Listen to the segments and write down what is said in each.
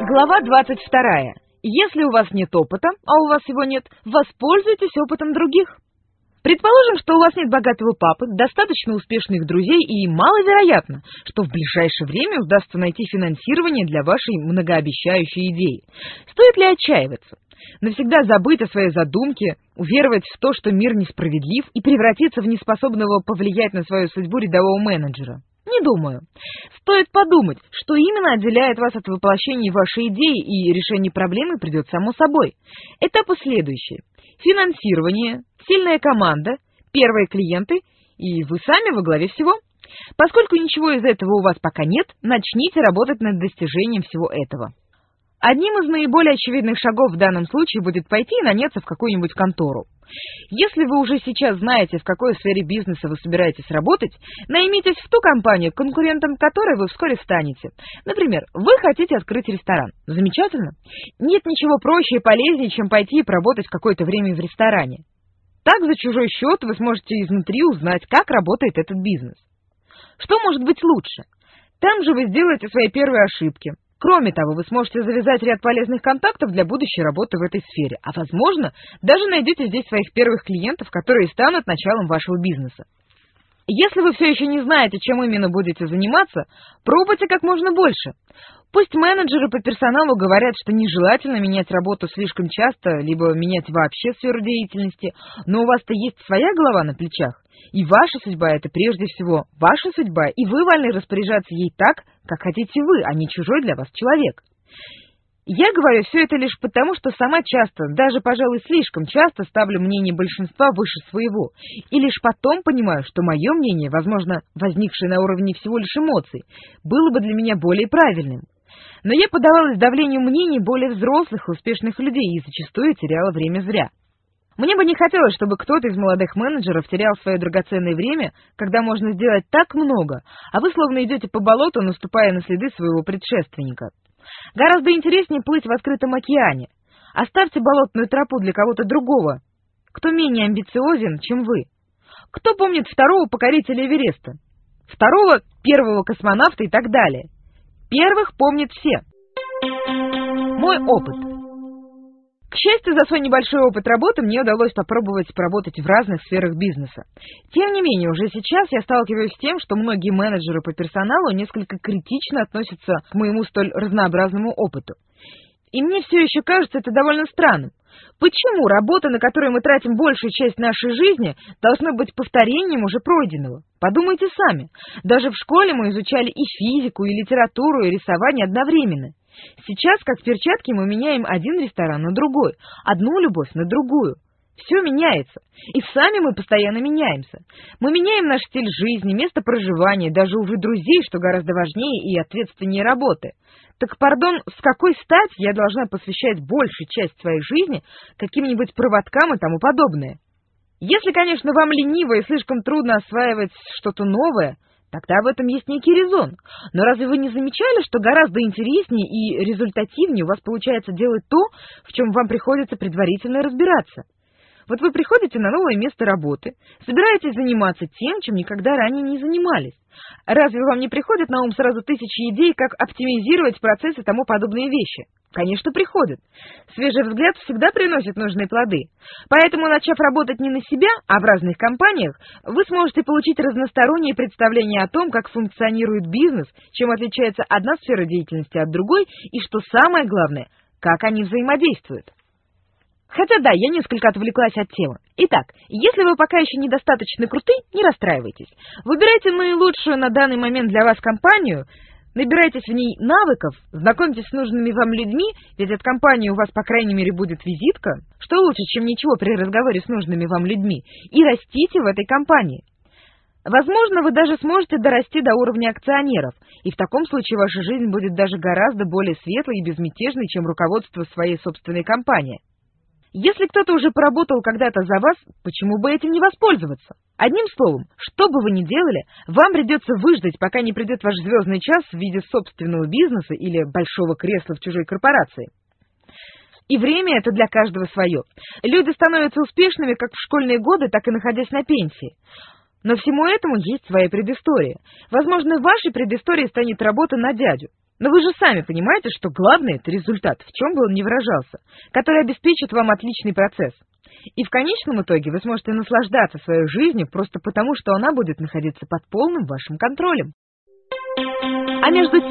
Глава 22. Если у вас нет опыта, а у вас его нет, воспользуйтесь опытом других. Предположим, что у вас нет богатого папы, достаточно успешных друзей и маловероятно, что в ближайшее время удастся найти финансирование для вашей многообещающей идеи. Стоит ли отчаиваться? Навсегда забыть о своей задумке, уверовать в то, что мир несправедлив, и превратиться в неспособного повлиять на свою судьбу рядового менеджера? Не думаю. Стоит подумать, что именно отделяет вас от воплощения вашей идеи, и решение проблемы придет само собой. Этапы следующие. Финансирование, сильная команда, первые клиенты, и вы сами во главе всего. Поскольку ничего из этого у вас пока нет, начните работать над достижением всего этого. Одним из наиболее очевидных шагов в данном случае будет пойти и наняться в какую-нибудь контору. Если вы уже сейчас знаете, в какой сфере бизнеса вы собираетесь работать, наймитесь в ту компанию, конкурентом которой вы вскоре станете. Например, вы хотите открыть ресторан. Замечательно. Нет ничего проще и полезнее, чем пойти и поработать какое-то время в ресторане. Так, за чужой счет, вы сможете изнутри узнать, как работает этот бизнес. Что может быть лучше? Там же вы сделаете свои первые ошибки. Кроме того, вы сможете завязать ряд полезных контактов для будущей работы в этой сфере, а, возможно, даже найдете здесь своих первых клиентов, которые станут началом вашего бизнеса. Если вы все еще не знаете, чем именно будете заниматься, пробуйте как можно больше. Пусть менеджеры по персоналу говорят, что нежелательно менять работу слишком часто, либо менять вообще сферу деятельности, но у вас-то есть своя голова на плечах, и ваша судьба — это прежде всего ваша судьба, и вы вольны распоряжаться ей так, как хотите вы, а не чужой для вас человек. Я говорю все это лишь потому, что сама часто, даже, пожалуй, слишком часто ставлю мнение большинства выше своего, и лишь потом понимаю, что мое мнение, возможно, возникшее на уровне всего лишь эмоций, было бы для меня более правильным. Но я поддавалась давлению мнений более взрослых и успешных людей и зачастую теряла время зря. Мне бы не хотелось, чтобы кто-то из молодых менеджеров терял свое драгоценное время, когда можно сделать так много, а вы словно идете по болоту, наступая на следы своего предшественника. Гораздо интереснее плыть в открытом океане. Оставьте болотную тропу для кого-то другого, кто менее амбициозен, чем вы. Кто помнит второго покорителя Эвереста? Второго, первого космонавта и так далее. Первых помнят все. Мой опыт. К счастью, за свой небольшой опыт работы мне удалось попробовать поработать в разных сферах бизнеса. Тем не менее, уже сейчас я сталкиваюсь с тем, что многие менеджеры по персоналу несколько критично относятся к моему столь разнообразному опыту. И мне все еще кажется это довольно странным. Почему работа, на которую мы тратим большую часть нашей жизни, должна быть повторением уже пройденного? Подумайте сами. Даже в школе мы изучали и физику, и литературу, и рисование одновременно. Сейчас, как перчатки, мы меняем один ресторан на другой, одну любовь на другую. Все меняется, и сами мы постоянно меняемся. Мы меняем наш стиль жизни, место проживания, даже уже друзей, что гораздо важнее и ответственнее работы. Так, пардон, с какой стати я должна посвящать большую часть своей жизни каким-нибудь проводкам и тому подобное? Если, конечно, вам лениво и слишком трудно осваивать что-то новое, тогда в этом есть некий резон. Но разве вы не замечали, что гораздо интереснее и результативнее у вас получается делать то, в чем вам приходится предварительно разбираться? Вот вы приходите на новое место работы, собираетесь заниматься тем, чем никогда ранее не занимались. Разве вам не приходят на ум сразу тысячи идей, как оптимизировать процесс и тому подобные вещи? Конечно, приходят. Свежий взгляд всегда приносит нужные плоды. Поэтому, начав работать не на себя, а в разных компаниях, вы сможете получить разностороннее представление о том, как функционирует бизнес, чем отличается одна сфера деятельности от другой, и, что самое главное, как они взаимодействуют. Хотя да, я несколько отвлеклась от темы. Итак, если вы пока еще недостаточно круты, не расстраивайтесь. Выбирайте наилучшую на данный момент для вас компанию, набирайтесь в ней навыков, знакомьтесь с нужными вам людьми, ведь от компании у вас, по крайней мере, будет визитка, что лучше, чем ничего при разговоре с нужными вам людьми, и растите в этой компании. Возможно, вы даже сможете дорасти до уровня акционеров, и в таком случае ваша жизнь будет даже гораздо более светлой и безмятежной, чем руководство своей собственной компании. Если кто-то уже поработал когда-то за вас, почему бы этим не воспользоваться? Одним словом, что бы вы ни делали, вам придется выждать, пока не придет ваш звездный час в виде собственного бизнеса или большого кресла в чужой корпорации. И время это для каждого свое. Люди становятся успешными как в школьные годы, так и находясь на пенсии. Но всему этому есть своя предыстория. Возможно, вашей предысторией станет работа на дядю. Но вы же сами понимаете, что главное — это результат, в чем бы он ни выражался, который обеспечит вам отличный процесс. И в конечном итоге вы сможете наслаждаться своей жизнью просто потому, что она будет находиться под полным вашим контролем. А между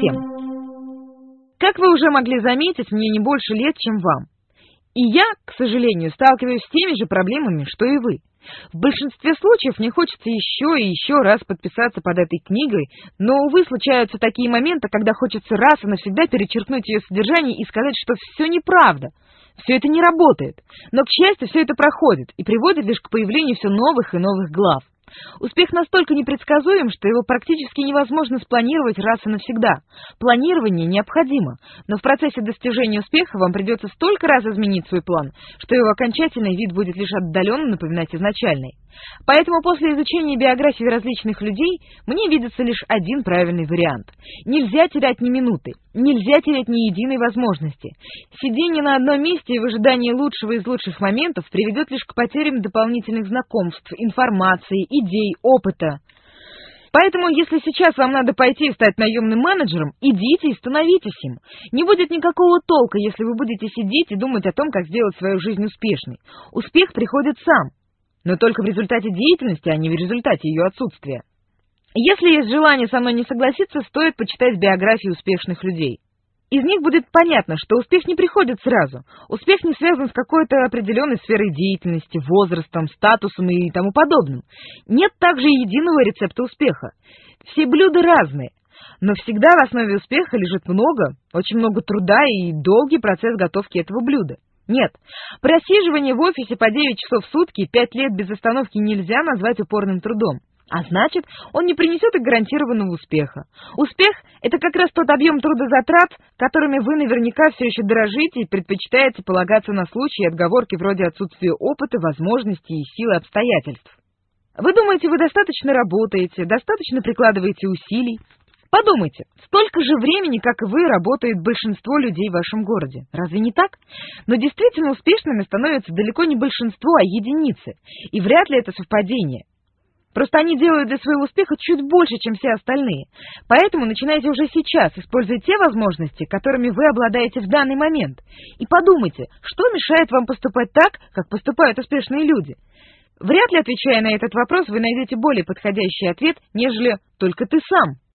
тем, как вы уже могли заметить, мне не больше лет, чем вам. И я, к сожалению, сталкиваюсь с теми же проблемами, что и вы. В большинстве случаев мне хочется еще и еще раз подписаться под этой книгой, но, увы, случаются такие моменты, когда хочется раз и навсегда перечеркнуть ее содержание и сказать, что все неправда. Все это не работает. Но, к счастью, все это проходит и приводит лишь к появлению все новых и новых глав. Успех настолько непредсказуем, что его практически невозможно спланировать раз и навсегда. Планирование необходимо, но в процессе достижения успеха вам придется столько раз изменить свой план, что его окончательный вид будет лишь отдаленно напоминать изначальный. Поэтому после изучения биографий различных людей мне видится лишь один правильный вариант. Нельзя терять ни минуты, нельзя терять ни единой возможности. Сидение на одном месте и в ожидании лучшего из лучших моментов приведет лишь к потерям дополнительных знакомств, информации, идей, опыта. Поэтому, если сейчас вам надо пойти и стать наемным менеджером, идите и становитесь им. Не будет никакого толка, если вы будете сидеть и думать о том, как сделать свою жизнь успешной. Успех приходит сам, но только в результате деятельности, а не в результате ее отсутствия. Если есть желание со мной не согласиться, стоит почитать биографии успешных людей. Из них будет понятно, что успех не приходит сразу. Успех не связан с какой-то определенной сферой деятельности, возрастом, статусом и тому подобным. Нет также и единого рецепта успеха. Все блюда разные, но всегда в основе успеха лежит очень много труда и долгий процесс готовки этого блюда. Нет, просиживание в офисе по 9 часов в сутки 5 лет без остановки нельзя назвать упорным трудом. А значит, он не принесет и гарантированного успеха. Успех — это как раз тот объем трудозатрат, которыми вы наверняка все еще дорожите и предпочитаете полагаться на случаи и отговорки вроде отсутствия опыта, возможностей и силы обстоятельств. Вы думаете, вы достаточно работаете, достаточно прикладываете усилий? Подумайте, столько же времени, как и вы, работает большинство людей в вашем городе. Разве не так? Но действительно успешными становятся далеко не большинство, а единицы. И вряд ли это совпадение. Просто они делают для своего успеха чуть больше, чем все остальные. Поэтому начинайте уже сейчас, используя те возможности, которыми вы обладаете в данный момент. И подумайте, что мешает вам поступать так, как поступают успешные люди. Вряд ли, отвечая на этот вопрос, вы найдете более подходящий ответ, нежели «только ты сам».